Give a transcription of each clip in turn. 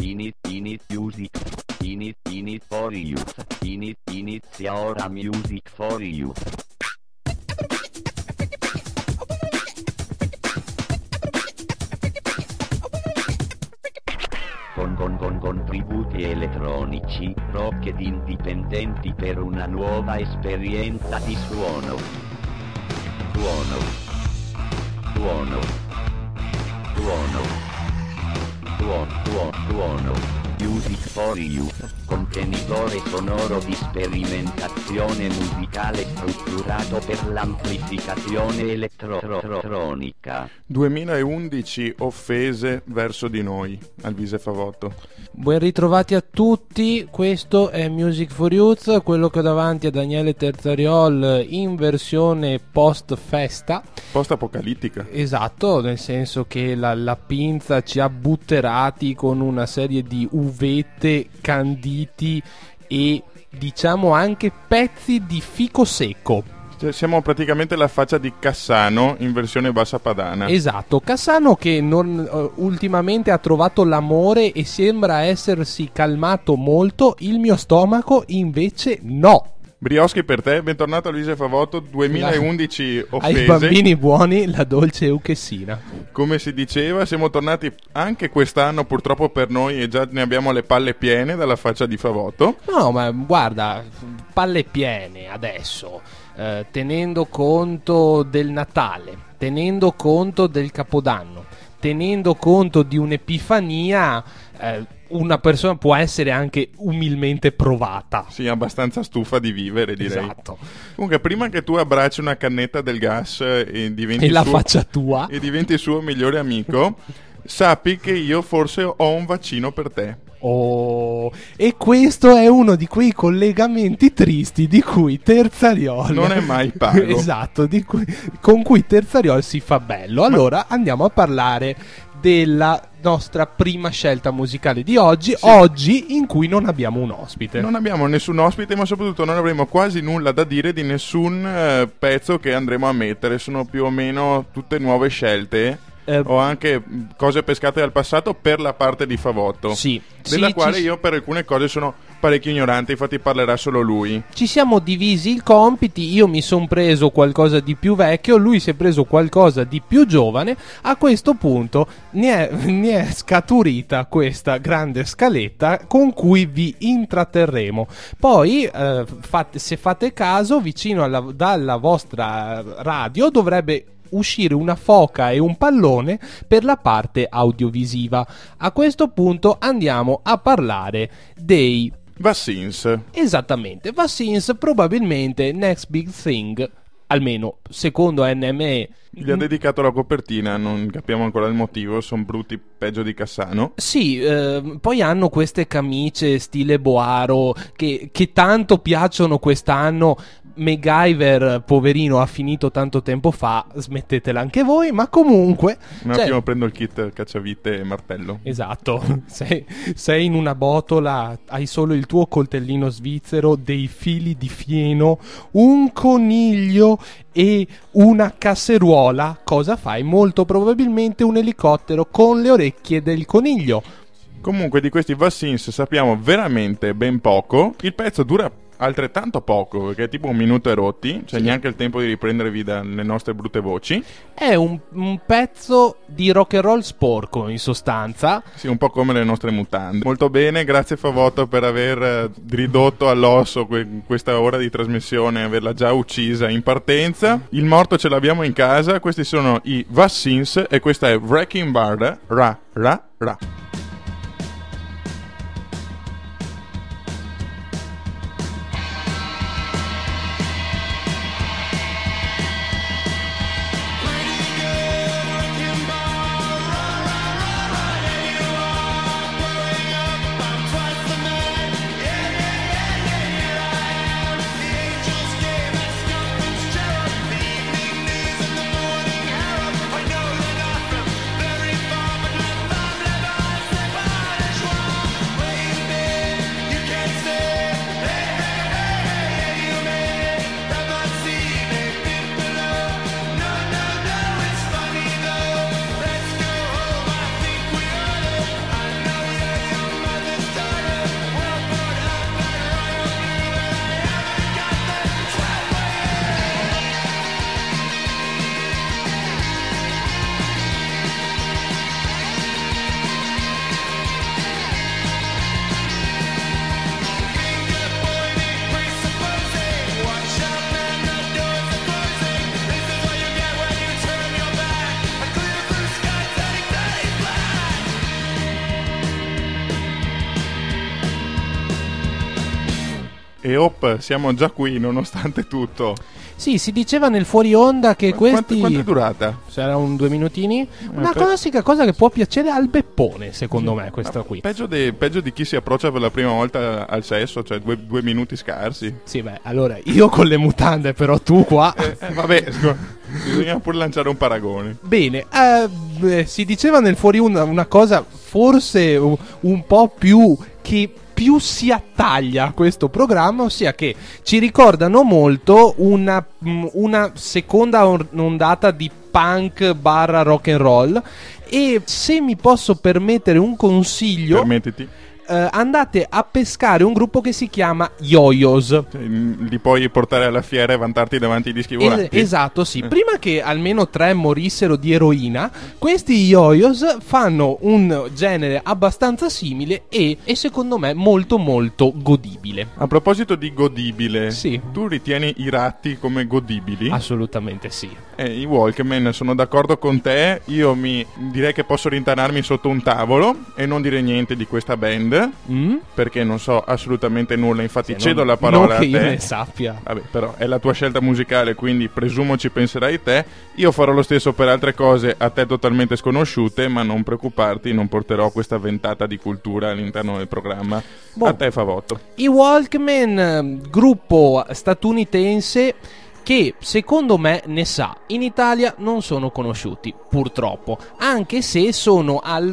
Init music. Init for youth. Inizia ora music for youth. Con contributi elettronici, rock ed indipendenti per una nuova esperienza di suono. Suono. Music for Youth, contenitore sonoro di sperimentazione musicale strutturato per l'amplificazione elettronica. 2011 offese verso di noi, Alvise Favotto. Ben ritrovati a tutti, questo è Music for Youth, quello che ho davanti a Daniele Terzariol in versione post-festa. Post-apocalittica. Esatto, nel senso che la pinza ci ha butterati con una serie di uvette, canditi e diciamo anche pezzi di fico secco. Cioè, siamo praticamente la faccia di Cassano in versione bassa padana. Esatto, Cassano che ultimamente ha trovato l'amore e sembra essersi calmato molto, il mio stomaco invece no. Brioschi per te, bentornato a Luisa Favotto, 2011 offese. Ai bambini buoni la dolce euchessina. Come si diceva, siamo tornati anche quest'anno purtroppo per noi e già ne abbiamo le palle piene dalla faccia di Favotto. No, ma guarda, palle piene adesso, tenendo conto del Natale, tenendo conto del Capodanno, tenendo conto di un'Epifania, una persona può essere anche umilmente provata. Sì, abbastanza stufa di vivere, direi. Esatto. Comunque, prima che tu abbracci una cannetta del gas e diventi E la faccia tua e diventi il suo migliore amico, sappi che io forse ho un vaccino per te. Oh, e questo è uno di quei collegamenti tristi di cui Terzariol non è mai pago. Esatto, con cui Terzariol si fa bello. Allora andiamo a parlare della nostra prima scelta musicale di oggi, sì. Oggi in cui non abbiamo un ospite. Non abbiamo nessun ospite, ma soprattutto non avremo quasi nulla da dire di nessun pezzo che andremo a mettere. Sono più o meno tutte nuove scelte. O anche cose pescate dal passato per la parte di Favotto, sì, della quale io per alcune cose sono parecchio ignorante, infatti parlerà solo lui. Ci siamo divisi i compiti, io mi sono preso qualcosa di più vecchio, lui si è preso qualcosa di più giovane. A questo punto ne è scaturita questa grande scaletta con cui vi intratterremo. Poi se fate caso, vicino dalla vostra radio dovrebbe uscire una foca e un pallone per la parte audiovisiva. A questo punto andiamo a parlare dei Vaccines. Esattamente, Vaccines, probabilmente next big thing, almeno secondo NME. Gli ha dedicato la copertina, non capiamo ancora il motivo, sono brutti peggio di Cassano. Sì, poi hanno queste camicie stile Boaro che tanto piacciono quest'anno. MacGyver, poverino, ha finito tanto tempo fa, smettetela anche voi, ma comunque... Un attimo prendo il kit cacciavite e martello. Esatto, sei in una botola, hai solo il tuo coltellino svizzero, dei fili di fieno, un coniglio e una casseruola. Cosa fai? Molto probabilmente un elicottero con le orecchie del coniglio. Comunque di questi Vaccines sappiamo veramente ben poco. Il pezzo dura altrettanto poco, perché è tipo 1 minuto e rotti, cioè sì. Neanche il tempo di riprendervi dalle nostre brutte voci. È un pezzo di rock and roll sporco, in sostanza. Sì, un po' come le nostre mutande. Molto bene, grazie Favotto per aver ridotto all'osso questa ora di trasmissione, averla già uccisa in partenza. Il morto ce l'abbiamo in casa, questi sono i Vaccines e questa è Wrecking Ball, ra ra ra. E siamo già qui nonostante tutto. Sì, si diceva nel fuori onda che questi... Quanto è durata? Sarà un 2 minutini. Una classica cosa che può piacere al beppone, secondo me, questa qui. Peggio di chi si approccia per la prima volta al sesso, cioè 2 minuti scarsi. Sì, beh, allora, io con le mutande, però tu qua... Vabbè, bisogna pure lanciare un paragone. Bene, si diceva nel fuori onda una cosa forse un po' più che più si attaglia a questo programma, ossia che ci ricordano molto una seconda ondata di punk barra rock and roll. E se mi posso permettere un consiglio, permettiti, andate a pescare un gruppo che si chiama Yo-Yos. Cioè, li puoi portare alla fiera e vantarti davanti ai dischi volanti. Esatto, sì. Prima che almeno 3 morissero di eroina, questi Yo-Yos fanno un genere abbastanza simile e secondo me molto molto godibile. A proposito di godibile, sì, tu ritieni i ratti come godibili? Assolutamente sì. I Walkman, sono d'accordo con te. Io direi che posso rintanarmi sotto un tavolo e non dire niente di questa band, perché non so assolutamente nulla. Infatti cedo la parola a te. Non che io ne sappia. Vabbè, però è la tua scelta musicale, quindi presumo ci penserai te. Io farò lo stesso per altre cose a te totalmente sconosciute, ma non preoccuparti, non porterò questa ventata di cultura all'interno del programma. A te fa voto. I Walkman, gruppo statunitense che secondo me ne sa. In Italia non sono conosciuti, purtroppo, anche se sono al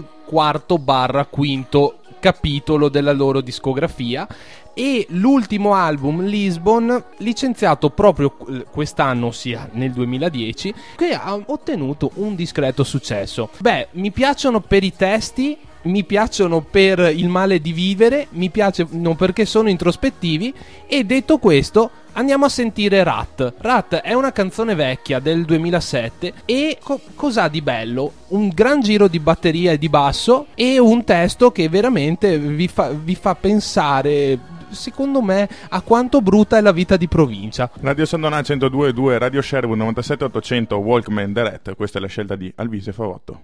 4/5 capitolo della loro discografia. E l'ultimo album, Lisbon, licenziato proprio quest'anno, ossia nel 2010, che ha ottenuto un discreto successo. Beh, mi piacciono per i testi, mi piacciono per il male di vivere, mi piacciono perché sono introspettivi. E detto questo, andiamo a sentire Rat. Rat è una canzone vecchia del 2007 e cos'ha di bello? Un gran giro di batteria e di basso e un testo che veramente vi fa pensare, secondo me, a quanto brutta è la vita di provincia. Radio San Donà 102.2, Radio Sherwood 97.800, Walkman, The Rat. Questa è la scelta di Alvise Favotto.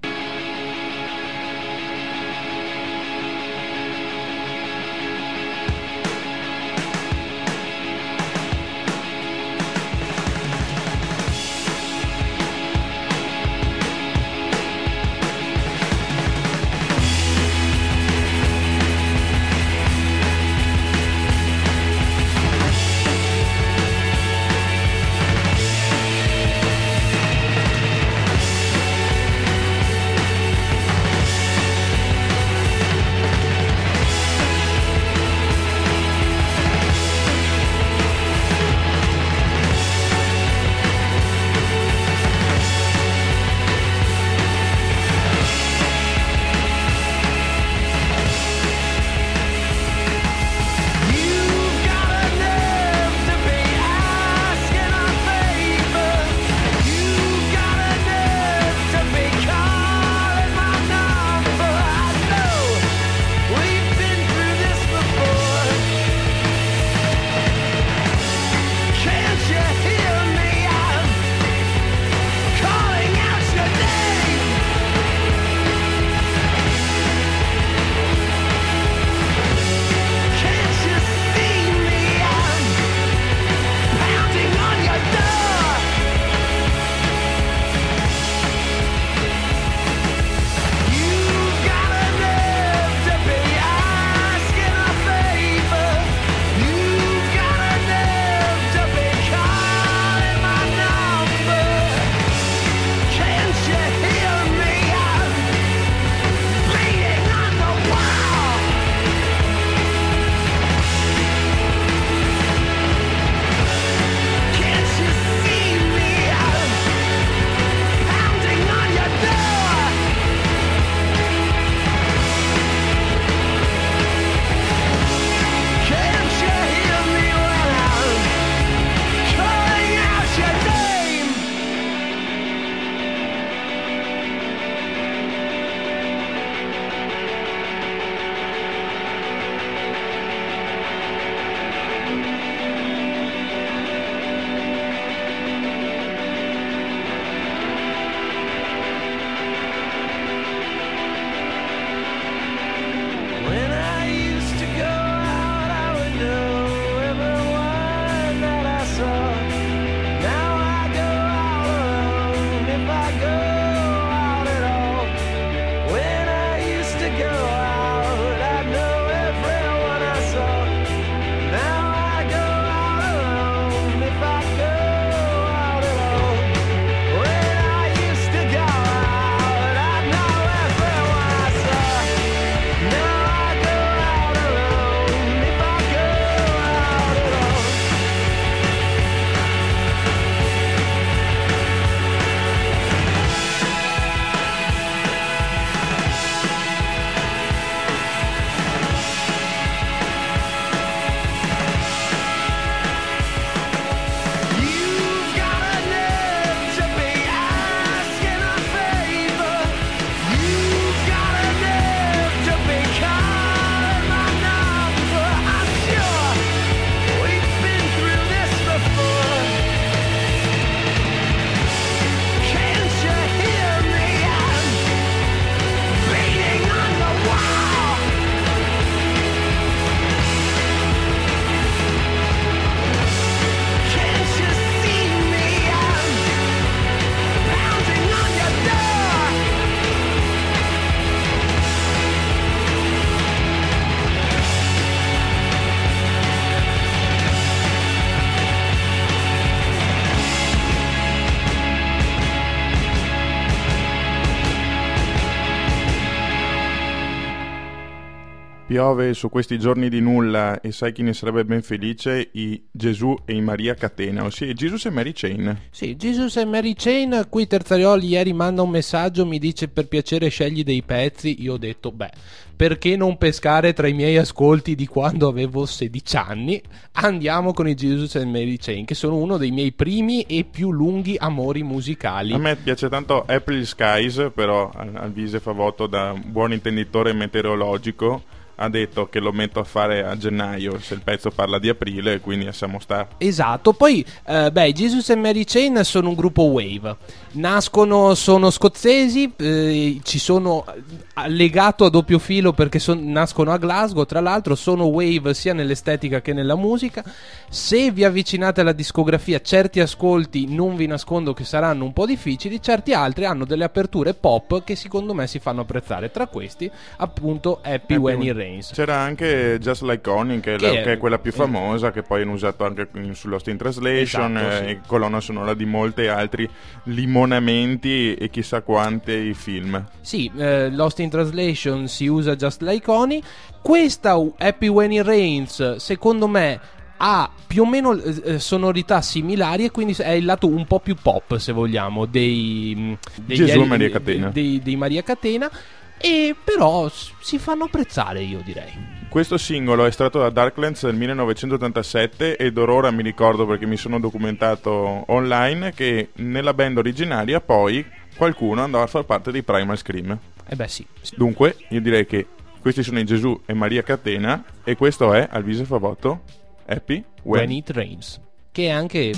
Piove su questi giorni di nulla e sai chi ne sarebbe ben felice? I Gesù e i Maria Catena, ossia i Jesus e Mary Chain. Sì, Jesus e Mary Chain. Qui Terzarioli ieri manda un messaggio, mi dice per piacere scegli dei pezzi. Io ho detto perché non pescare tra i miei ascolti di quando avevo 16 anni? Andiamo con i Jesus e Mary Chain, che sono uno dei miei primi e più lunghi amori musicali. A me piace tanto April Skies, però Alvise Favotto, da buon intenditore meteorologico, ha detto che lo metto a fare a gennaio se il pezzo parla di aprile, quindi lasciamo stare. Esatto. Poi Jesus e Mary Chain sono un gruppo wave, sono scozzesi, ci sono legato a doppio filo perché nascono a Glasgow, tra l'altro sono wave sia nell'estetica che nella musica. Se vi avvicinate alla discografia, certi ascolti non vi nascondo che saranno un po' difficili, certi altri hanno delle aperture pop che secondo me si fanno apprezzare, tra questi appunto Happy When It Rains. C'era anche Just Like Honey, che è quella più famosa, che poi hanno usato anche su Lost in Translation, esatto, sì. E colonna sonora di molti altri limonamenti e chissà quanti film. Sì, Lost in Translation si usa Just Like Honey. Questa Happy When It Rains secondo me ha più o meno sonorità similari, e quindi è il lato un po' più pop, se vogliamo, dei Gesù Maria Catena. Dei Maria Catena. E però si fanno apprezzare, io direi. Questo singolo è estratto da Darklands del 1987 ed ora mi ricordo, perché mi sono documentato online, che nella band originaria poi qualcuno andava a far parte dei Primal Scream. Sì. Dunque io direi che questi sono i Gesù e Maria Catena e questo è Alvise Favotto Happy When It Rains, che è anche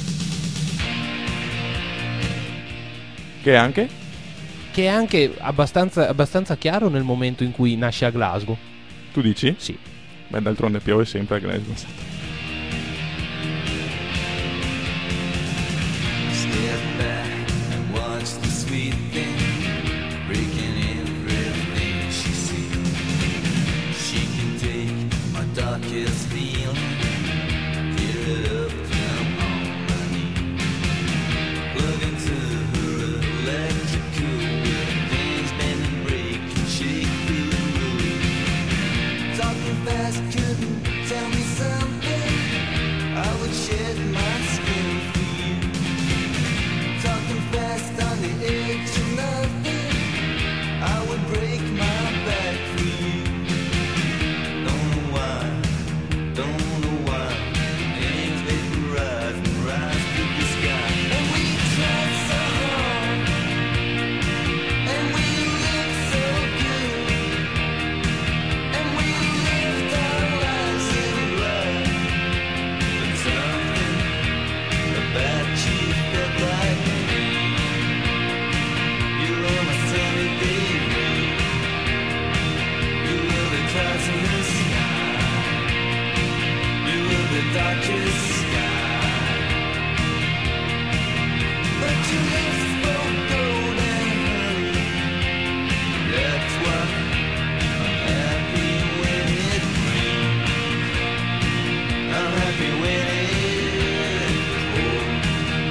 che è anche abbastanza chiaro nel momento in cui nasce a Glasgow. Tu dici? Sì. Beh, d'altronde piove sempre a Glasgow. Step back and watch the sweet thing breaking everything she sees. She can take my darkest feeling, get it up, come on my knees. Plug into her electrical wheel, things bend and break and shake through the roof. Talking fast couldn't tell me something, I would shed my skin for you. Talking fast on the edge of nothing, I would break my back for you. Don't know why, things make me rise and rise to the sky. And we tried so hard, and we lived so good, and we lived our lives in right. But something about you felt like me. You were my sunny baby, you were the clouds in the sky, you were the darkest sky. But your lips spoke golden honey, that's why I'm happy when it rains. I'm happy when it pours.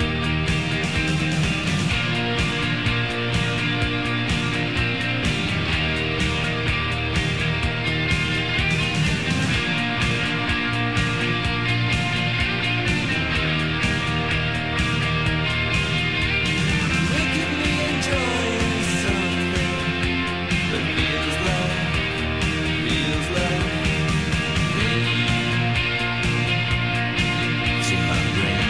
Look at me enjoying something that feels like rain to my brain.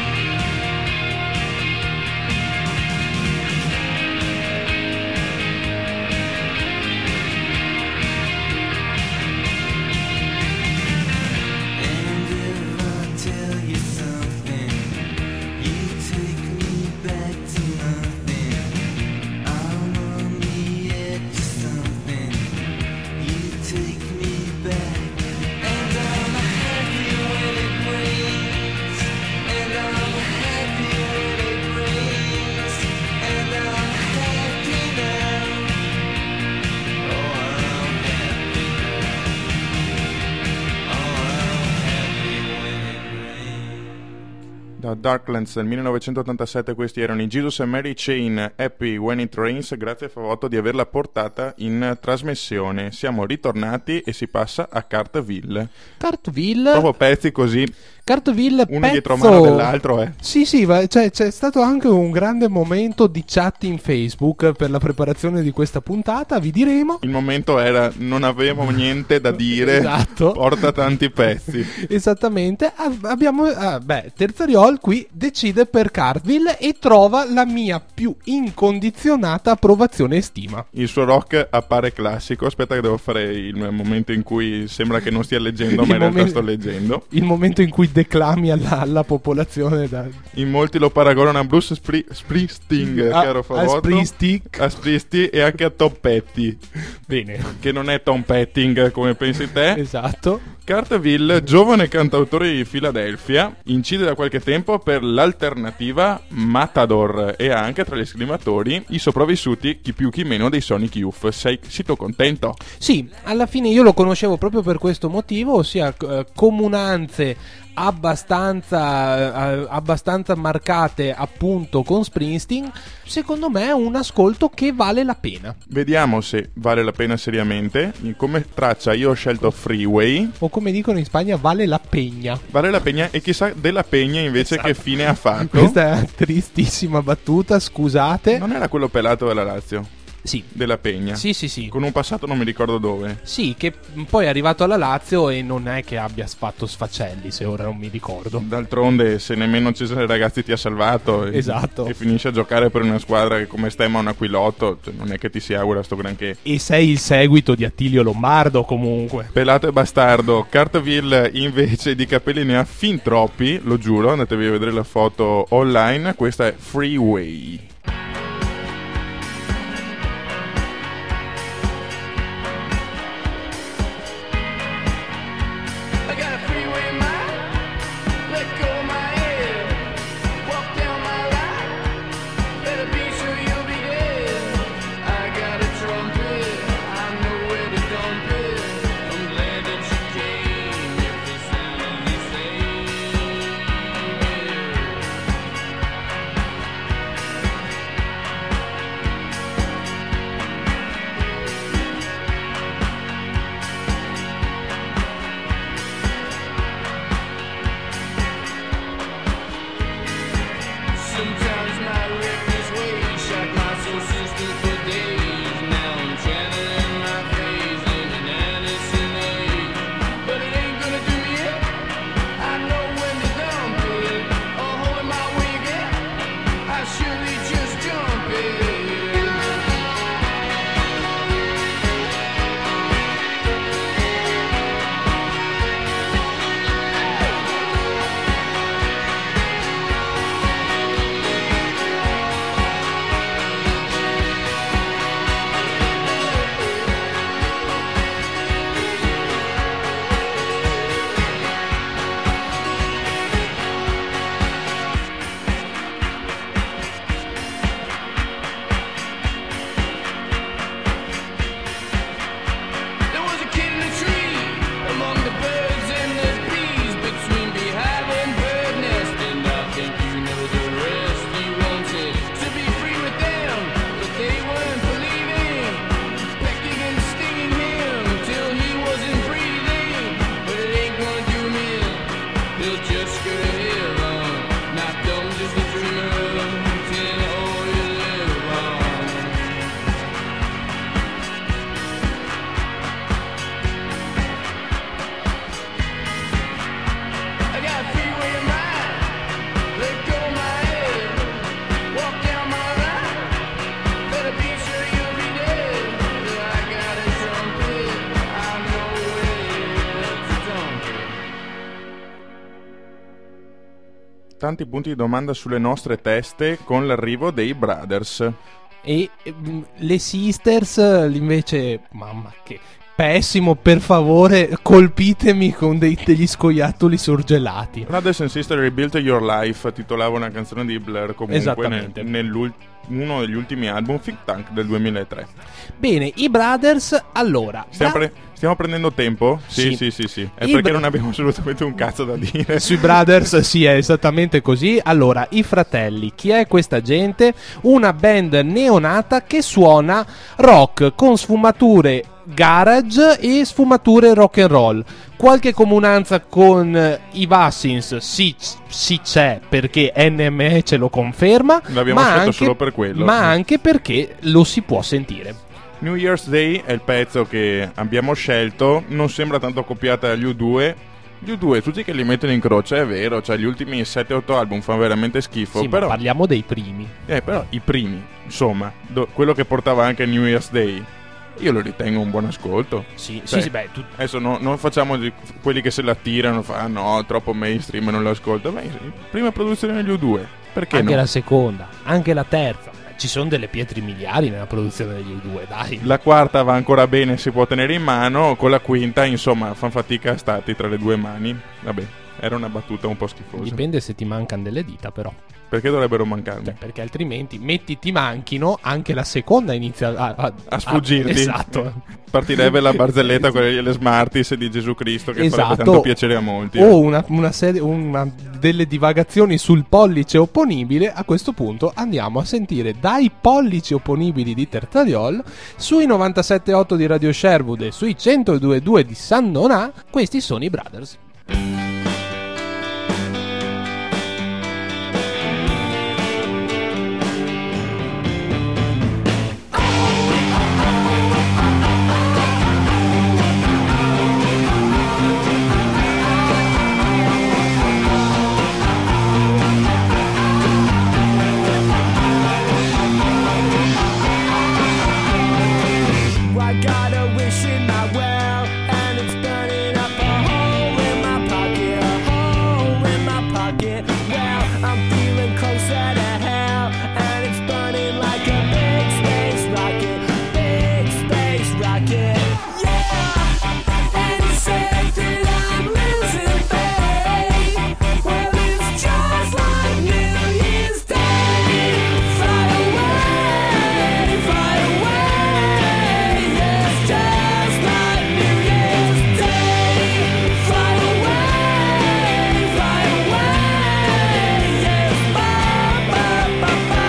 And if I tell you something, you take me back to nothing. I'm on the edge of something, you take me back. And I'm happy when it rains, and I'm happy when it rains, and I'm happy now. Oh, I'm happy now. Oh, I'm happy when it rains. Da Da Darklands del 1987 questi erano i Jesus and Mary Chain, Happy When It Rains. Grazie Favotto di averla portata in trasmissione. Siamo ritornati e si passa a Cartville. Proprio pezzi così, Cartville, uno pezzo... dietro mano dell'altro. Sì, cioè, c'è stato anche un grande momento di chat in Facebook per la preparazione di questa puntata, vi diremo. Il momento era non avevo niente da dire, Esatto. porta tanti pezzi. Esattamente. Abbiamo Terzariol qui decide per Cartville e trova la mia più incondizionata approvazione e stima. Il suo rock appare classico. Aspetta che devo fare il momento in cui sembra che non stia leggendo, ma in realtà sto leggendo. Il momento in cui declami alla popolazione. In molti lo paragonano a Bruce Springsteen, caro Favotto. A Springsteen e anche a Tom Petty. Bene. Che non è Tom Petting come pensi te. Esatto. Cartville, giovane cantautore di Filadelfia, incide da qualche tempo per l'alternativa Matador e ha anche tra gli scrimatori i sopravvissuti, chi più chi meno, dei Sonic Youth. Sei contento? Sì, alla fine io lo conoscevo proprio per questo motivo, ossia comunanze abbastanza marcate appunto con Springsteen. Secondo me è un ascolto che vale la pena. Vediamo se vale la pena seriamente. Come traccia io ho scelto Freeway, o come dicono in Spagna vale la pegna. Vale la pegna, e chissà della Pegna invece esatto. Che fine ha fatto. Questa è una tristissima battuta, scusate. Non era quello pelato della Lazio? Sì. Della Pegna. Sì. Con un passato non mi ricordo dove. Sì, che poi è arrivato alla Lazio e non è che abbia fatto sfacelli, se ora non mi ricordo. D'altronde, se nemmeno Cesare Ragazzi ti ha salvato esatto. E finisce a giocare per una squadra che come Stemma un Aquilotto, cioè non è che ti si augura sto granché. E sei il seguito di Attilio Lombardo comunque. Pelato e bastardo. Cartville invece di capelli ne ha fin troppi, lo giuro, andatevi a vedere la foto online. Questa è Freeway. Tanti punti di domanda sulle nostre teste con l'arrivo dei Brothers. E le Sisters invece, mamma che pessimo, per favore colpitemi con degli scoiattoli surgelati. Brothers and Sisters Rebuilt Your Life titolava una canzone di Blur, comunque uno degli ultimi album Think Tank del 2003. Bene, i Brothers, allora stiamo Stiamo prendendo tempo? Sì. È I perché non abbiamo assolutamente un cazzo da dire. Sui Brothers sì, è esattamente così. Allora, i Fratelli, chi è questa gente? Una band neonata che suona rock con sfumature garage e sfumature rock and roll. Qualche comunanza con i Vassins sì c'è, perché NME ce lo conferma. L'abbiamo ma scelto anche, solo per quello. ma anche perché lo si può sentire. New Year's Day è il pezzo che abbiamo scelto. Non sembra tanto copiata dagli U2. Gli U2 tutti che li mettono in croce, è vero, cioè gli ultimi 7-8 album fanno veramente schifo. Sì, però ma parliamo dei primi. però i primi, insomma, quello che portava anche New Year's Day, io lo ritengo un buon ascolto. Sì, Cioè, beh, adesso non facciamo quelli che se la tirano, no, troppo mainstream, non lo ascolto. Beh, prima produzione degli U2, perché anche no? la seconda, anche la terza. Ci sono delle pietre miliari nella produzione degli U2, dai. La quarta va ancora bene, si può tenere in mano. Con la quinta, insomma, fan fatica a starti tra le due mani. Vabbè, era una battuta un po' schifosa. Dipende se ti mancano delle dita, però. Perché dovrebbero mancarmi? Cioè, perché altrimenti metti ti manchino, anche la seconda inizia a sfuggirti. Esatto. Partirebbe la barzelletta, quelle delle Smarties di Gesù Cristo, che Esatto. farebbe tanto piacere a molti. O una delle divagazioni sul pollice opponibile. A questo punto andiamo a sentire dai pollici opponibili di Tertariol, sui 97.8 di Radio Sherwood e sui 102.2 di San Donà. Questi sono i Brothers. I got a wish in my well, and it's burning up a hole in my pocket, a hole in my pocket. Well, I'm feeling closer to hell, and it's burning like a big space rocket. Yeah, and it says that I'm losing faith. Well, it's just like New Year's Day. Fly away, fly away. Yes, just like New Year's Day. Fly away, fly away. Yes, ba ba ba ba.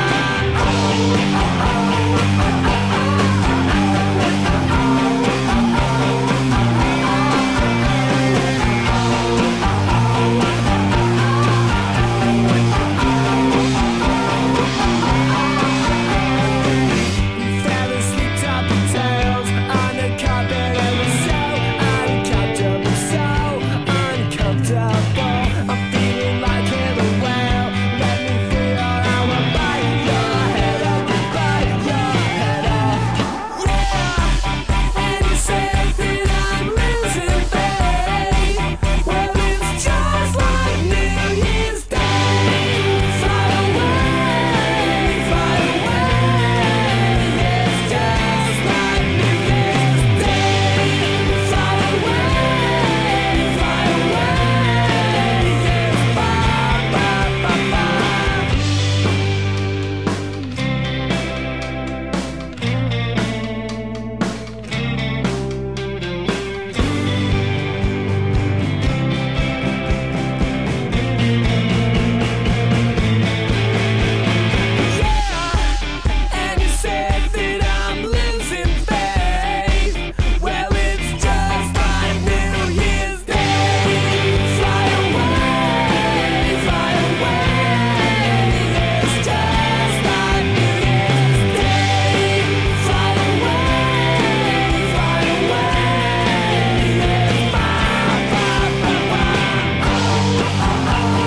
Fell asleep topping tails on the carpet. It was so uncomfortable, so uncomfortable. I'm feeling like killer whale. Let me feel how I bite your head off, bite your head off. Yeah, and you say that I'm losing faith. Well, it's just like New Year's Day. Fly away, fly away. It's just like New Year's Day. Fly away, fly away. Yes, ba ba ba ba. And you said that I'm losing faith. Well, it's just like New Year's Day. Fly away, fly away. It's just like New Year's Day. Fly away, fly away. Yes, ba ba ba ba.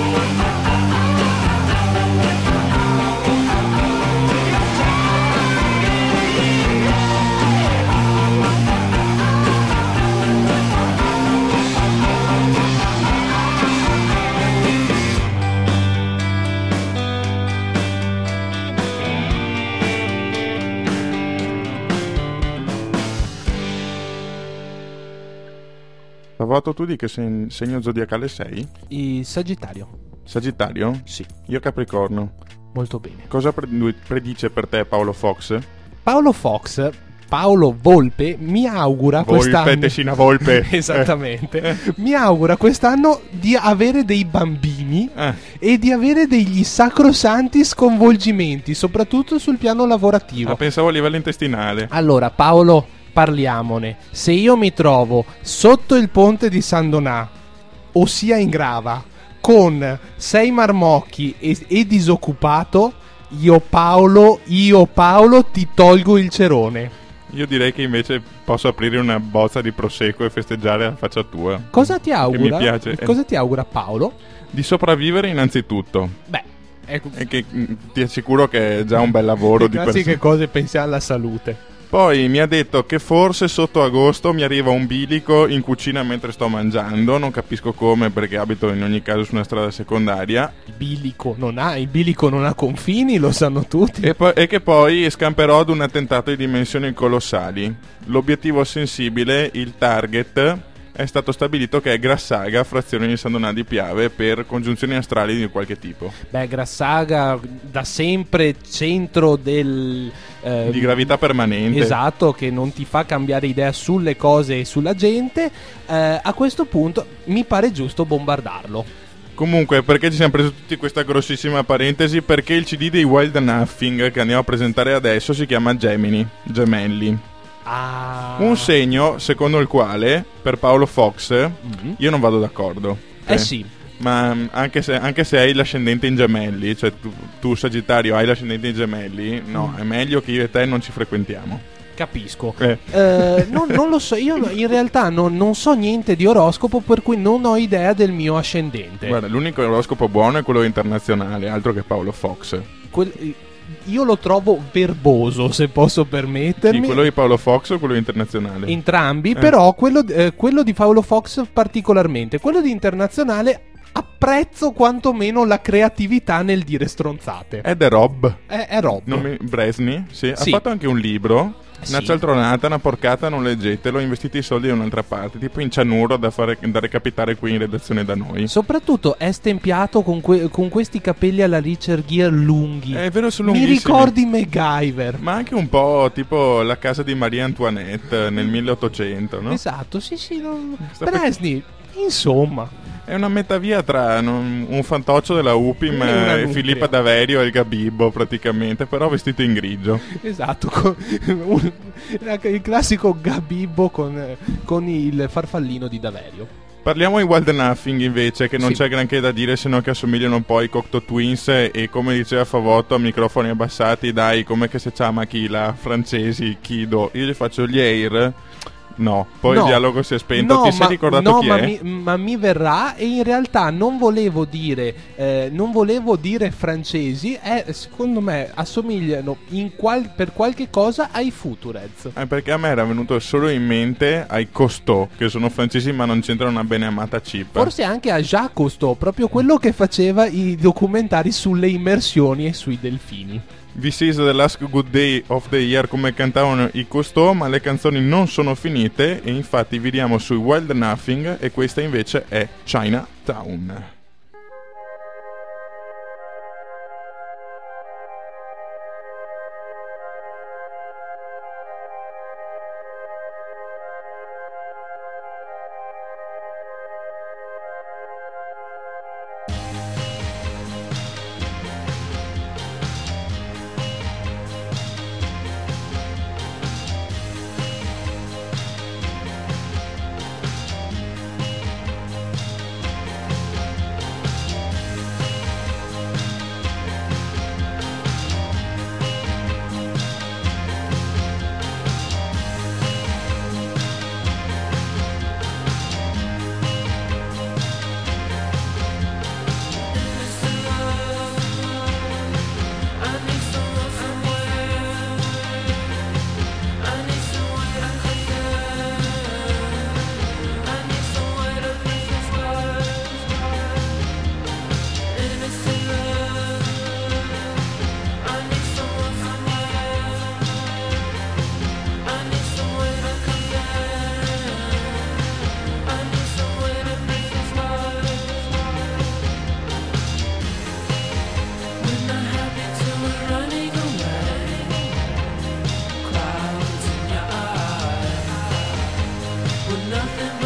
Favoto, tu di che segno zodiacale sei? Il Sagittario. Sagittario? Sì, Io Capricorno. molto bene. Cosa predice per te Paolo Fox? Paolo Fox Paolo Volpe mi augura quest'anno Volpe, Tessina Volpe. esattamente, mi augura quest'anno di avere dei bambini Eh. e di avere degli sacrosanti sconvolgimenti, soprattutto sul piano lavorativo. Pensavo a livello intestinale. Allora, Paolo, parliamone. Se io mi trovo sotto il ponte di San Donà, ossia in Grava, con 6 marmocchi e disoccupato, io Paolo ti tolgo il cerone. Io direi che invece posso aprire una bozza di prosecco e festeggiare la faccia tua. Cosa ti augura? mi piace. Cosa ti augura Paolo? Di sopravvivere innanzitutto. Beh, ecco, E che ti assicuro che è già un bel lavoro di per classiche sé. cose, pensiamo alla salute. Poi mi ha detto che forse sotto agosto mi arriva un bilico in cucina mentre sto mangiando. Non capisco come, perché abito in ogni caso su una strada secondaria. Il bilico non ha confini, lo sanno tutti. E che poi scamperò ad un attentato di dimensioni colossali. L'obiettivo sensibile, il target, è stato stabilito che è Grassaga, frazione di San Donà di Piave, per congiunzioni astrali di qualche tipo. Beh, Grassaga da sempre centro del Di gravità permanente. esatto, che non ti fa cambiare idea sulle cose e sulla gente. A questo punto mi pare giusto bombardarlo. Comunque, perché ci siamo presi tutti questa grossissima parentesi? Perché il CD dei Wild Nothing che andiamo a presentare adesso si chiama Gemelli. Ah. Un segno secondo il quale per Paolo Fox io non vado d'accordo. Sì. Ma anche se hai l'ascendente in Gemelli, cioè tu Sagittario hai l'ascendente in Gemelli, no, è meglio che io e te non ci frequentiamo. Capisco. Eh. Non lo so, io in realtà non so niente di oroscopo, per cui non ho idea del mio ascendente. Guarda, l'unico oroscopo buono è quello internazionale, altro che Paolo Fox. Io lo trovo verboso, se posso Sì, permettermi. quello di Paolo Fox o quello internazionale? Entrambi, però quello di Paolo Fox particolarmente. Quello di internazionale apprezzo quantomeno la creatività nel dire stronzate. Ed è Rob. È Rob. Bresni, sì. Sì. Ha fatto anche un libro. Una Sì. cialtronata, una porcata, non leggetelo, investite i soldi da un'altra parte, tipo in cianuro da recapitare qui in redazione da noi. Soprattutto è stempiato con questi capelli alla Richard Gere lunghi. È vero, sono Mi lunghissimi. ricordi MacGyver. Ma anche un po' tipo la casa di Maria Antoinette nel 1800, no? Esatto, sì, Sta Bresni, insomma. È una metavia tra un fantoccio della Upim E una e nutria. Filippa Daverio e il Gabibbo praticamente, però vestito in grigio. Esatto, il classico Gabibbo con il farfallino di Daverio. Parliamo di Wild Nothing invece, che non Sì. c'è granché da dire se non che assomigliano un po' ai Cocteau Twins e come diceva Favotto a microfoni abbassati, dai, come che se chiama chi la francesi, Kido, io gli faccio gli Air. No, poi No. il dialogo si è spento. No, Ti sei ricordato no, chi ma è? ma mi verrà, e in realtà non volevo dire francesi, secondo me assomigliano per qualche cosa ai Futurez. Perché a me era venuto solo in mente ai Cousteau, che sono francesi ma non c'entrano una bene amata chip. Forse anche a Jacques Cousteau, proprio quello che faceva i documentari sulle immersioni e sui delfini. This is the last good day of the year, come cantavano i Cousteau, ma le canzoni non sono finite e infatti vi diamo sui Wild Nothing e questa invece è Chinatown.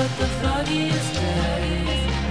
but the foggiest days.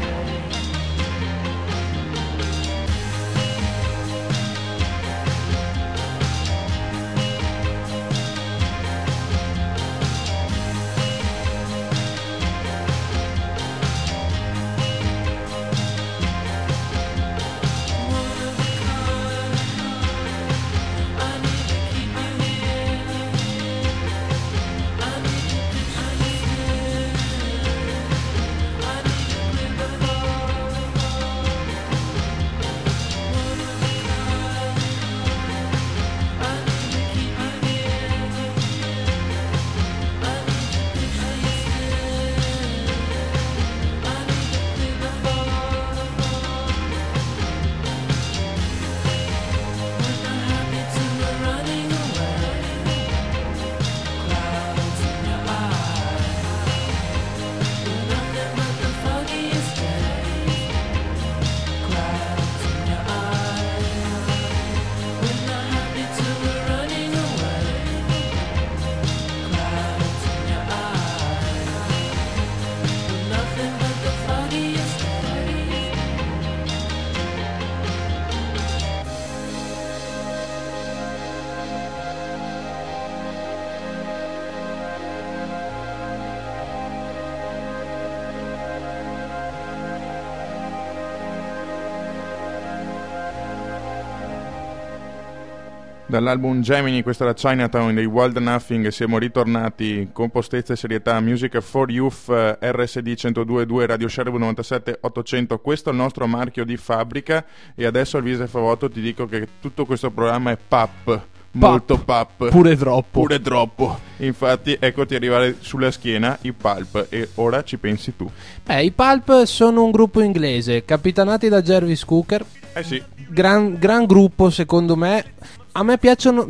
Dall'album Gemini, questa è la Chinatown dei Wild Nothing, siamo ritornati, compostezza e serietà, Music for Youth, RSD 102.2, Radio Sherwood 97.800, questo è il nostro marchio di fabbrica e adesso al Visa e Favotto ti dico che tutto questo programma è pap, molto pap. Pure troppo. Pure troppo. Infatti eccoti arrivare sulla schiena i Pulp e ora ci pensi tu. I Pulp sono un gruppo inglese, capitanati da Jarvis Cocker. Sì. Gran gruppo secondo me. A me piacciono,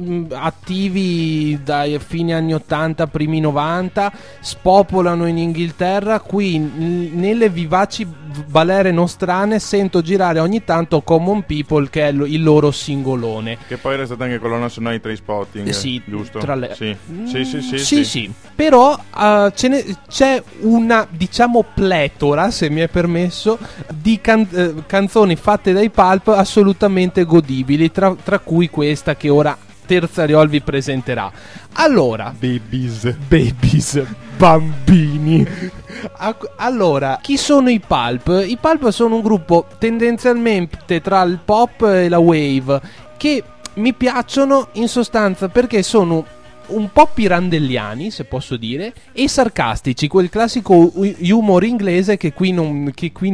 attivi dai fine anni 80, primi 90, spopolano in Inghilterra. Qui nelle vivaci balere nostrane sento girare ogni tanto Common People, che è il loro singolone, che poi era stata anche colonna sonora di Trainspotting, sì, giusto? tra le... Sì. Però c'è una, diciamo, pletora, se mi è permesso, di canzoni fatte dai Pulp assolutamente godibili, tra cui questa che ora Terzariol vi presenterà. Allora, Babies, bambini. Allora, chi sono i Pulp? I Pulp sono un gruppo tendenzialmente tra il pop e la wave, che mi piacciono in sostanza perché sono un po' pirandelliani, se posso dire, e sarcastici, quel classico humor inglese che qui non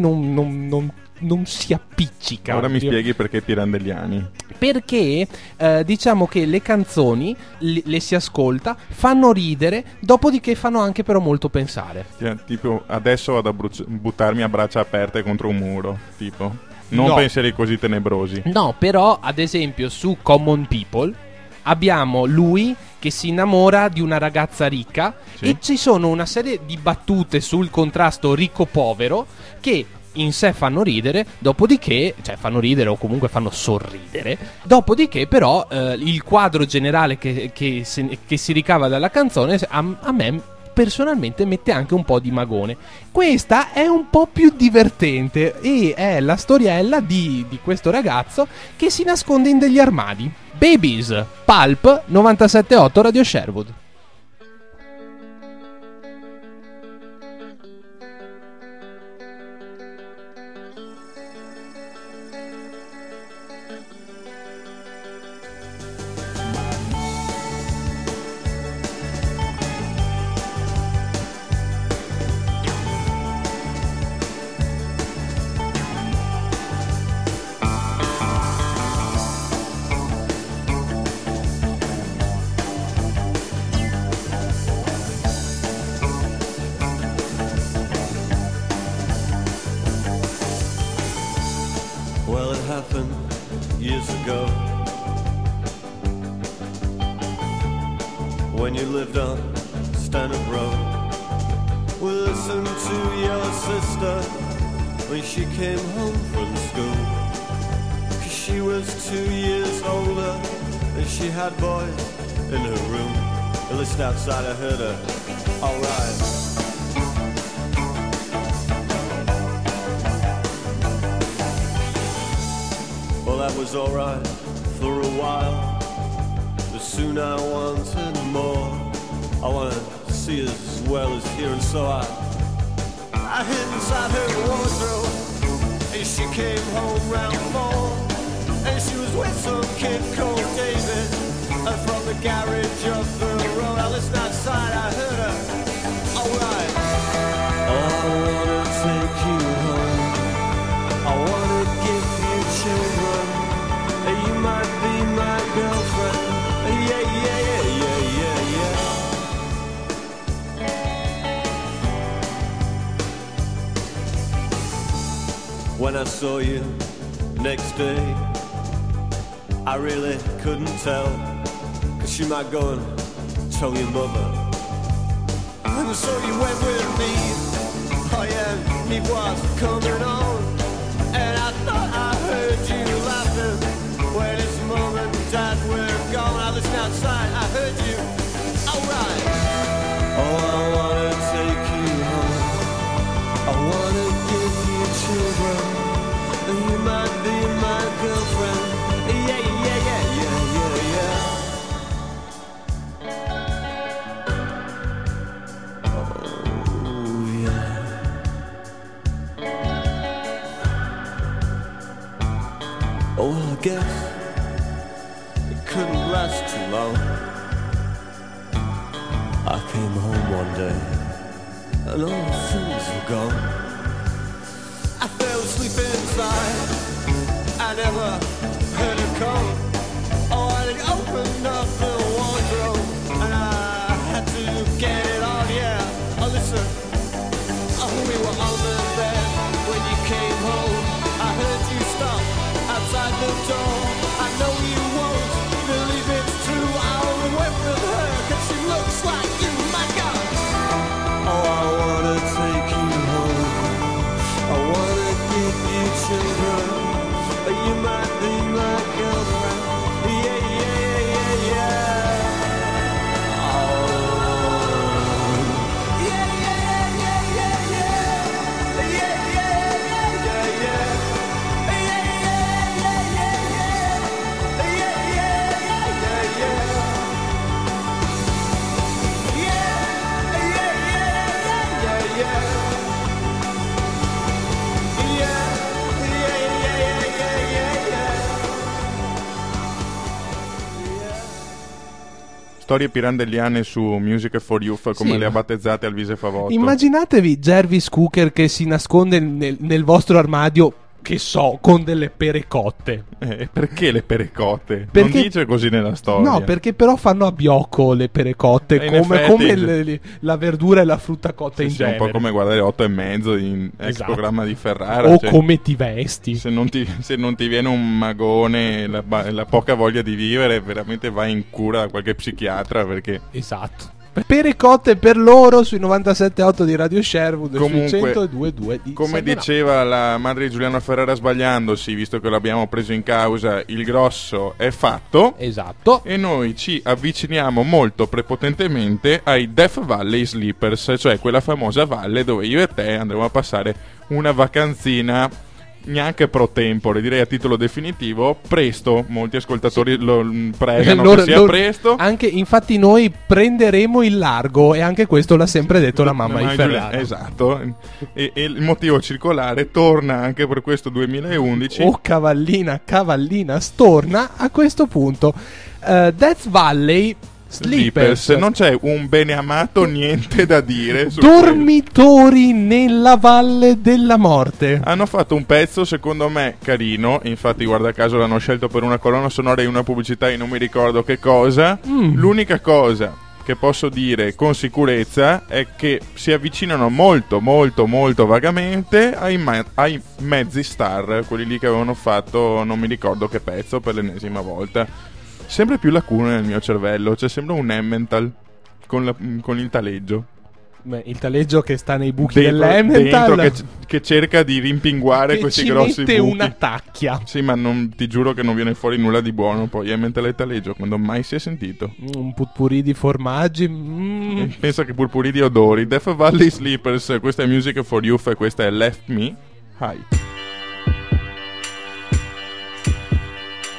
si appiccica. Ora mi spieghi perché pirandelliani? Perché diciamo che le canzoni le si ascolta, fanno ridere, dopodiché fanno anche però molto pensare. Tipo adesso vado a buttarmi a braccia aperte contro un muro, tipo. Non No. pensieri così tenebrosi. No, però ad esempio su Common People abbiamo lui che si innamora di una ragazza ricca, Sì. e ci sono una serie di battute sul contrasto ricco-povero che in sé fanno ridere, dopodiché, cioè fanno ridere o comunque fanno sorridere, dopodiché però il quadro generale che si ricava dalla canzone a me personalmente mette anche un po' di magone. Questa è un po' più divertente e è la storiella di questo ragazzo che si nasconde in degli armadi. Babies, Pulp, 97.8 Radio Sherwood. Well, it happened years ago when you lived on Stanhope Road. We listened to your sister when she came home from school, 'cause she was 2 years older and she had boys in her room. At least outside I heard her, alright. was alright for a while, but soon I wanted more. I wanted to see as well as hear, and so I hid inside her wardrobe, and she came home round 4, and she was with some kid called David, and from the garage up the road. I listened outside, I heard her, alright. Oh, I wanna take you home, I wanna give you children, and you might be my girlfriend. Yeah, yeah, yeah, yeah, yeah, yeah. When I saw you next day, I really couldn't tell, 'cause you might go and tell your mother. And so you went with me, oh yeah, me was coming on, and I thought I heard you laughing when his mom and dad were gone. I listened outside, I heard you, alright. Oh, I wanna take you home, I wanna give you children, and you might be my girlfriend. Yeah, yeah, yeah, yeah, yeah, yeah. Oh, yeah. Oh, well, I guess it couldn't last too long. I came home one day, and all the things were gone. I fell asleep inside, I never heard her come. Oh, I opened up the wardrobe, and I had to get it on, yeah. Oh, listen, oh, we were on the bed when you came home. I heard you stop outside the door. I know you won't believe it's true. I only went with her 'cause she looks like you, my God. Oh, I wanna take you home, I wanna give you children, but you might be my girlfriend. Yeah, yeah, yeah, yeah. Oh. Yeah, yeah, yeah, yeah, yeah. Yeah, yeah, yeah, yeah, yeah. Yeah, yeah, yeah, yeah, yeah. Yeah, yeah, yeah, yeah, yeah. Yeah, yeah, yeah, yeah, yeah, yeah. Storie pirandelliane su Music for Youth, come Sì. le ha battezzate Alvise Favotto. Immaginatevi Jervis Cooker che si nasconde nel vostro armadio, che so, con delle pere cotte. Perché le perecotte? Perché- Non dice così nella storia. No, perché però fanno a biocco le pere cotte, In come, effetti, come la verdura e la frutta cotta in Sì, un genere. po' come guardare 8 e mezzo in ex Esatto. programma di Ferrara. O cioè, come ti vesti. se non ti viene un magone, la poca voglia di vivere, veramente vai in cura da qualche psichiatra, perché Esatto. Pere cotte per loro sui 97.8 di Radio Sherwood e Comunque, sui 102.2 di come Sangue diceva la madre di Giuliano Ferrara sbagliandosi, visto che l'abbiamo preso in causa, il grosso è fatto. No. Esatto. E noi ci avviciniamo molto prepotentemente ai Death Valley Sleepers, cioè quella famosa valle dove io e te andremo a passare una vacanzina neanche pro tempore, direi a titolo definitivo, presto. Molti ascoltatori lo pregano Loro- che sia loro- presto. Anche, infatti noi prenderemo il largo, e anche questo l'ha sempre detto la mamma di Ferrara. Esatto. E il motivo circolare torna anche per questo 2011. Oh cavallina, storna a questo punto. Death Valley Sleepers, Non c'è un bene amato, niente da dire su dormitori nella Valle della Morte. Hanno fatto un pezzo secondo me carino, infatti guarda caso l'hanno scelto per una colonna sonora in una pubblicità e non mi ricordo che cosa. L'unica cosa che posso dire con sicurezza è che si avvicinano molto vagamente ai mezzi star, quelli lì che avevano fatto non mi ricordo che pezzo per l'ennesima volta. Sempre più lacune nel mio cervello, c'è sempre un Emmental con il taleggio. Beh, il taleggio che sta nei buchi dentro dell'Emmental, che cerca di rimpinguare che questi ci grossi mette buchi. una tacchia. Sì, ma ti giuro che non viene fuori nulla di buono. Poi Emmental e taleggio, quando mai si è sentito. Un putpurì di formaggi. Pensa che purpurì di odori. Death Valley Sleepers, questa è Music for Youth e questa è Left Me High.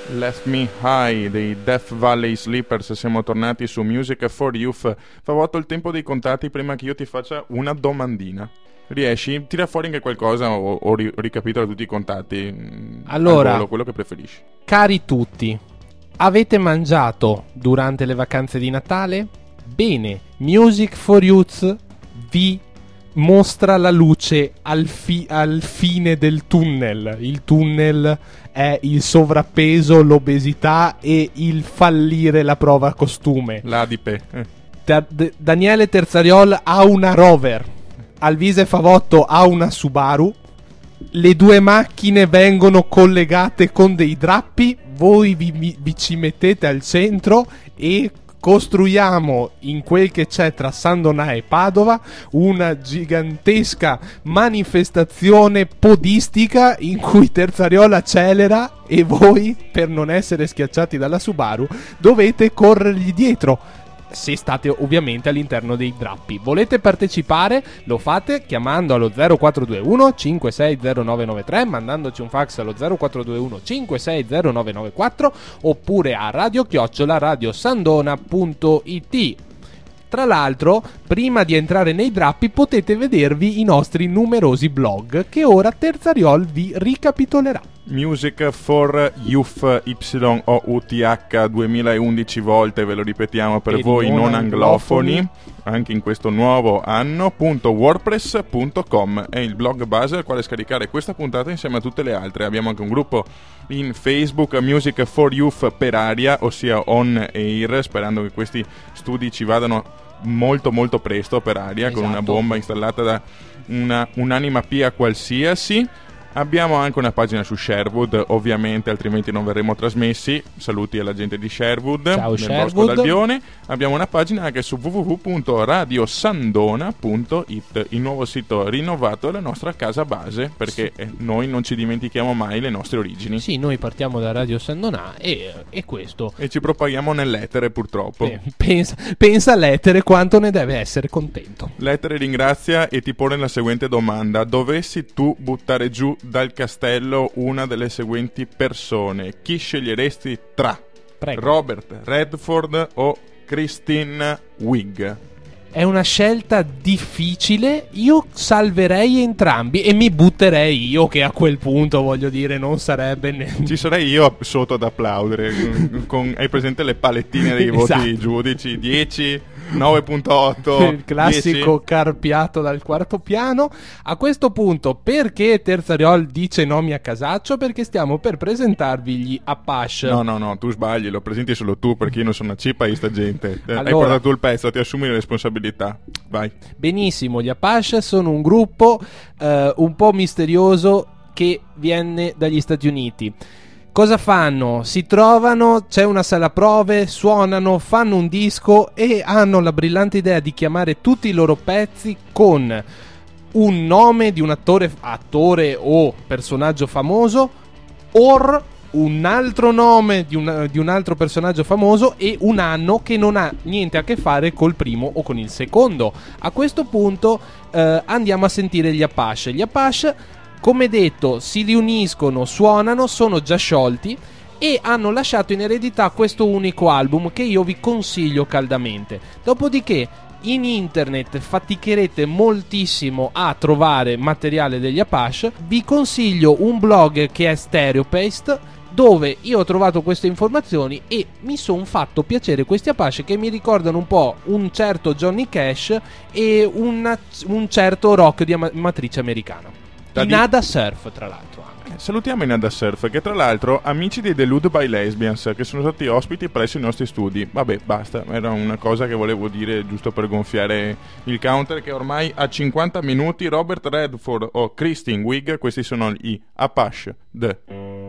Left Me High dei Death Valley Sleepers. Siamo tornati su Music for Youth. Favotto, il tempo dei contatti prima che io ti faccia una domandina. Riesci? Tira fuori anche qualcosa o ricapitola tutti i contatti. Allora, al volo, quello che preferisci. Cari tutti, avete mangiato durante le vacanze di Natale? Bene, Music for Youth vi mostra la luce al fine del tunnel. Il tunnel è il sovrappeso, l'obesità e il fallire la prova costume. L'adipe. Daniele Terzariol ha una Rover, Alvise Favotto ha una Subaru. Le due macchine vengono collegate con dei drappi. Voi vi ci mettete al centro e costruiamo, in quel che c'è tra Sandonà e Padova, una gigantesca manifestazione podistica in cui Terzariol accelera e voi, per non essere schiacciati dalla Subaru, dovete corrergli dietro, se state ovviamente all'interno dei drappi. Volete partecipare? Lo fate chiamando allo 0421 560993, mandandoci un fax allo 0421 560994 oppure a radio@radiosandona.it. Tra l'altro, prima di entrare nei drappi potete vedervi i nostri numerosi blog che ora Terzariol vi ricapitolerà. Music for Youth, YOUTH 2011 volte, ve lo ripetiamo per voi non anglofoni, anche in questo nuovo anno, .wordpress.com è il blog base al quale scaricare questa puntata insieme a tutte le altre. Abbiamo anche un gruppo in Facebook, Music for Youth per aria, ossia on air, sperando che questi studi ci vadano molto molto presto per aria, esatto, con una bomba installata da un'anima pia qualsiasi. Abbiamo anche una pagina su Sherwood, ovviamente, altrimenti non verremo trasmessi. Saluti alla gente di Sherwood, ciao nel Sherwood. Bosco d'Albione. Abbiamo una pagina anche su www.radiosandona.it, il nuovo sito rinnovato della nostra casa base, perché noi non ci dimentichiamo mai le nostre origini. Sì, noi partiamo da Radio Sandonà e questo. E ci propaghiamo nell'etere, purtroppo. Pensa all'etere quanto ne deve essere contento. L'etere ringrazia e ti pone la seguente domanda: dovessi tu buttare giù dal castello una delle seguenti persone, chi sceglieresti tra Prego. Robert Redford o Kristen Wiig? È una scelta difficile. Io salverei entrambi e mi butterei io, che a quel punto, voglio dire, non sarebbe Ci sarei io sotto ad applaudere hai presente le palettine dei voti, esatto, dei giudici? 10, 9.8, il classico 10. carpiato dal quarto piano. A questo punto, perché Terzariol dice nomi a casaccio? Perché stiamo per presentarvi gli Apache. No, tu sbagli, lo presenti solo tu, perché io non sono una cipa di sta gente. Hai Allora, portato tu il pezzo, ti assumi le responsabilità. Vai. Benissimo, gli Apache sono un gruppo un po' misterioso che viene dagli Stati Uniti. Cosa fanno? Si trovano, c'è una sala prove, suonano, fanno un disco e hanno la brillante idea di chiamare tutti i loro pezzi con un nome di un attore o personaggio famoso, o un altro nome di un altro personaggio famoso e un anno che non ha niente a che fare col primo o con il secondo. A questo punto andiamo a sentire gli Apache. Gli Apache, come detto, si riuniscono, suonano, sono già sciolti e hanno lasciato in eredità questo unico album che io vi consiglio caldamente. Dopodiché in internet faticherete moltissimo a trovare materiale degli Apache. Vi consiglio un blog che è Stereopaste, dove io ho trovato queste informazioni e mi sono fatto piacere questi Apache, che mi ricordano un po' un certo Johnny Cash e un certo rock di matrice americana. Nada Surf, tra l'altro. Salutiamo i Nada Surf, che tra l'altro amici dei Delude by Lesbians, che sono stati ospiti presso i nostri studi. Vabbè, basta, era una cosa che volevo dire giusto per gonfiare il counter, che ormai a 50 minuti. Robert Redford o Kristen Wiig, questi sono i Apache The.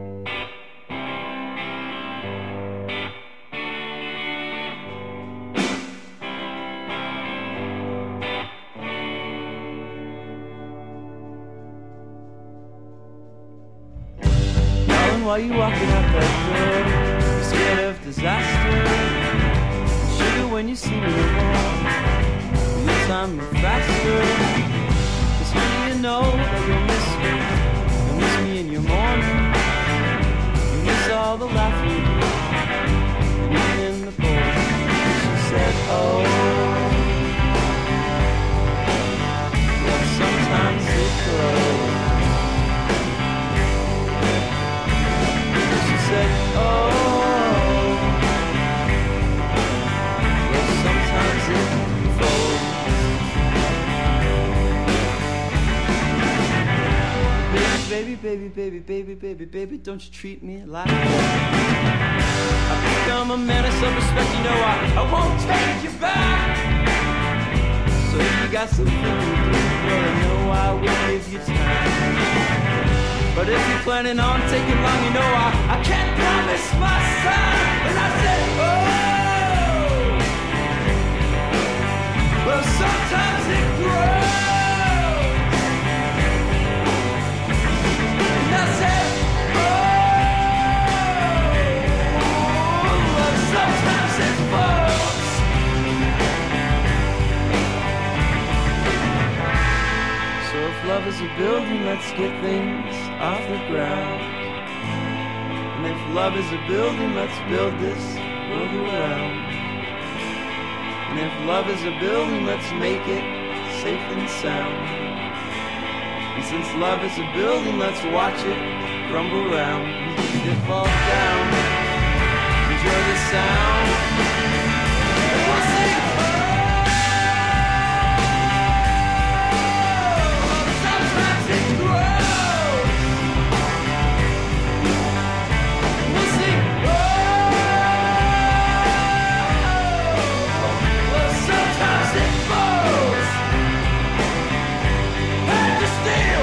Why you walking out that door? You're scared of disaster. Sugar, when you see me alone, your time move faster. Cause honey, you know that you'll miss me. You'll miss me in your morning. You miss all the laughing and even in the boys. She said, oh, well, sometimes it grows. She said, oh, well, sometimes it folds. Baby, baby, baby, baby, baby, baby, don't you treat me like that. I've become a man of self-respect, you know I won't take you back. So if you got something to do, well, I know I will give you time. But if you're planning on taking long, you know I can't promise my son. And I said, oh, well, sometimes it grows. And I said, oh, well, sometimes it falls. So if love is a building, let's get things off the ground. And if love is a building, let's build this world around. And if love is a building, let's make it safe and sound. And since love is a building, let's watch it crumble round. If it falls down, enjoy the sound. And we'll sing, oh, sometimes it grows. We'll sing, oh, well, sometimes it falls. Hand to steel.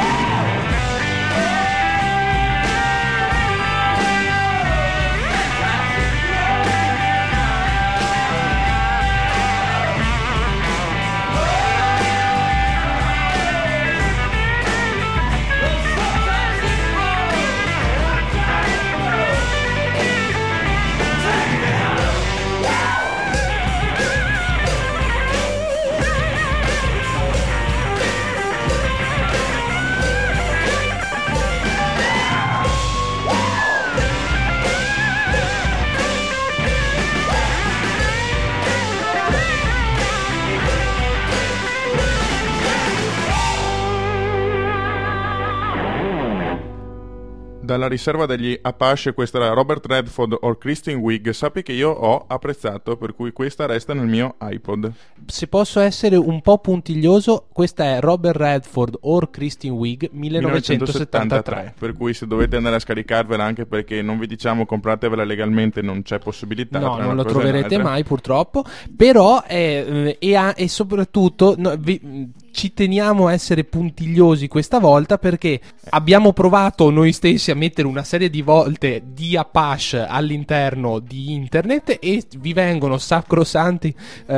Dalla riserva degli Apache, questa era Robert Redford o Kristen Wiig. Sappi che io ho apprezzato, per cui questa resta nel mio iPod. Se posso essere un po' puntiglioso, questa è Robert Redford or Kristen Wiig 1973. Per cui se dovete andare a scaricarvela, anche perché non vi diciamo compratevela legalmente, non c'è possibilità. No, tra non una lo cosa e troverete un'altra. mai purtroppo. Però e soprattutto ci teniamo a essere puntigliosi questa volta, perché abbiamo provato noi stessi a mettere una serie di volte di Apache all'interno di internet e vi vengono sacrosanti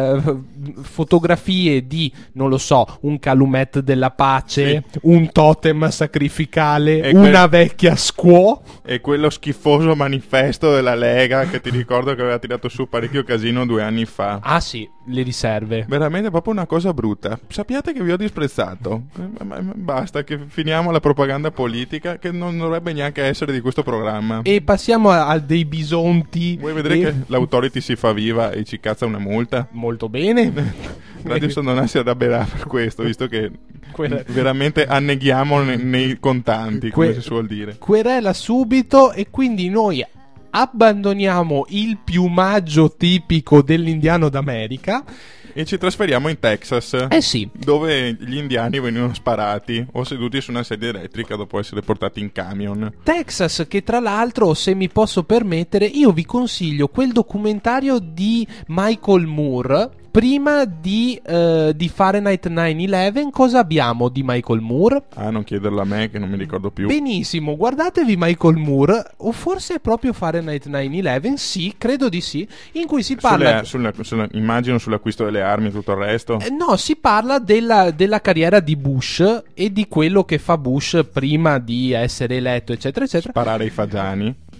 fotografie di, non lo so, un calumet dell'Apache, un totem sacrificale, E una vecchia squaw. E quello schifoso manifesto della Lega che ti ricordo che aveva tirato su parecchio casino 2 anni fa. Ah sì, le riserve. Veramente proprio una cosa brutta. Sappiate che vi ho disprezzato. Basta che finiamo la propaganda politica, che non dovrebbe neanche essere di questo programma. E passiamo a dei bisonti. Vuoi vedere che l'autority si fa viva e ci cazza una multa? Molto bene. Radio Sondona si arrabbierà per questo, visto che veramente anneghiamo nei contanti, come si suol dire. Querela subito, e quindi noi abbandoniamo il piumaggio tipico dell'indiano d'America E ci trasferiamo in Texas. Sì. Dove gli indiani venivano sparati o seduti su una sedia elettrica dopo essere portati in camion. Texas, che tra l'altro, se mi posso permettere, io vi consiglio quel documentario di Michael Moore. Prima di Fahrenheit 9/11, cosa abbiamo di Michael Moore? Ah, non chiederlo a me che non mi ricordo più. Benissimo, guardatevi Michael Moore, o forse è proprio Fahrenheit 9/11, sì, credo di sì, in cui si parla... Immagino sull'acquisto delle armi e tutto il resto. No, si parla della carriera di Bush e di quello che fa Bush prima di essere eletto, eccetera, eccetera. Sparare ai fagiani.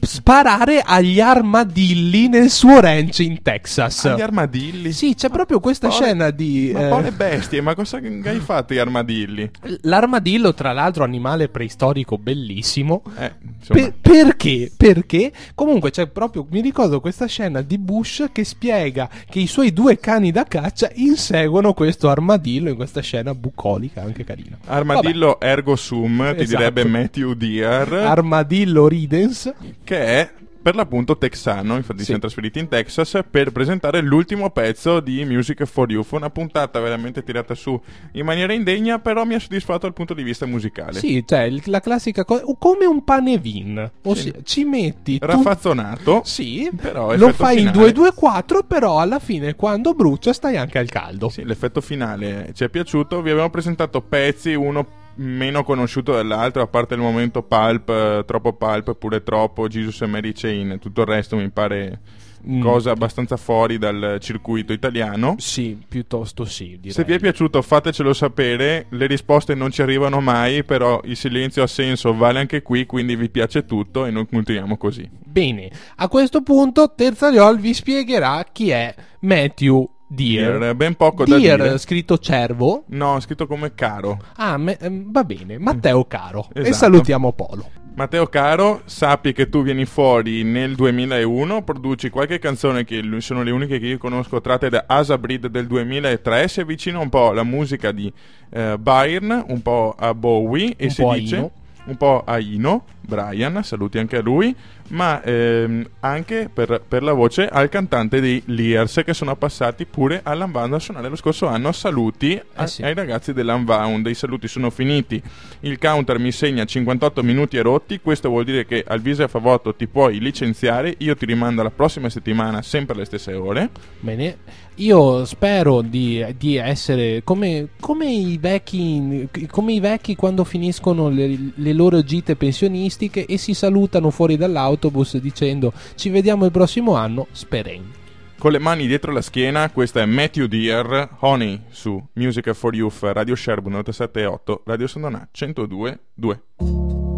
sparare agli armadilli nel suo ranch in Texas. Agli armadilli? Sì, c'è proprio questa scena di... Ma poi le bestie, ma cosa hai fatto gli armadilli? L'armadillo, tra l'altro, animale preistorico bellissimo. Insomma. Perché? Perché comunque c'è proprio, mi ricordo questa scena di Bush che spiega che i suoi 2 cani da caccia inseguono questo armadillo in questa scena bucolica, anche carina. Armadillo ergo sum, ti Esatto. direbbe Matthew Dear, Armadillo ridens. che è per l'appunto texano, infatti Sì. siamo trasferiti in Texas per presentare l'ultimo pezzo di Music for You. Fu una puntata veramente tirata su in maniera indegna, però mi ha soddisfatto dal punto di vista musicale. Sì, cioè la classica cosa, come un panevin, ossia ci metti tu- Raffazzonato, Sì, però lo effetto fai in finale- 2-2-4, però alla fine quando brucia stai anche al caldo. Sì, l'effetto finale ci è piaciuto. Vi abbiamo presentato pezzi, uno meno conosciuto dell'altro, a parte il momento Pulp, troppo Pulp, pure troppo, Jesus e Mary Chain. Tutto il resto mi pare cosa abbastanza fuori dal circuito italiano. Sì, piuttosto sì, direi. Se vi è piaciuto fatecelo sapere, le risposte non ci arrivano mai, però il silenzio ha senso, vale anche qui, quindi vi piace tutto e noi continuiamo così. Bene, a questo punto Terzariol vi spiegherà chi è Matthew Dear. Ben poco da Dear, dire. scritto cervo. No, scritto come Caro. Ah, va bene, Matteo Caro. E Esatto. salutiamo Polo. Matteo Caro, sappi che tu vieni fuori nel 2001, produci qualche canzone che sono le uniche che io conosco tratte da Asa Breed del 2003, si avvicina un po' alla musica di Byrne, un po' a Bowie e Un si po' a dice Ino. un po' a Ino, Brian, saluti anche a lui, ma anche per la voce al cantante dei Lears che sono passati pure all'Unbound a suonare lo scorso anno. Saluti Sì. ai ragazzi dell'Unbound, i saluti sono finiti, il counter mi segna 58 minuti e rotti, questo vuol dire che al Visa Favotto ti puoi licenziare, io ti rimando la prossima settimana sempre alle stesse ore. Bene, io spero di essere come i vecchi quando finiscono le loro gite pensionistiche e si salutano fuori dall'autobus dicendo ci vediamo il prossimo anno, speren. Con le mani dietro la schiena, questa è Matthew Dear, Honey su Music for Youth, Radio Sherbourne 97.8, Radio Sondona 102.2.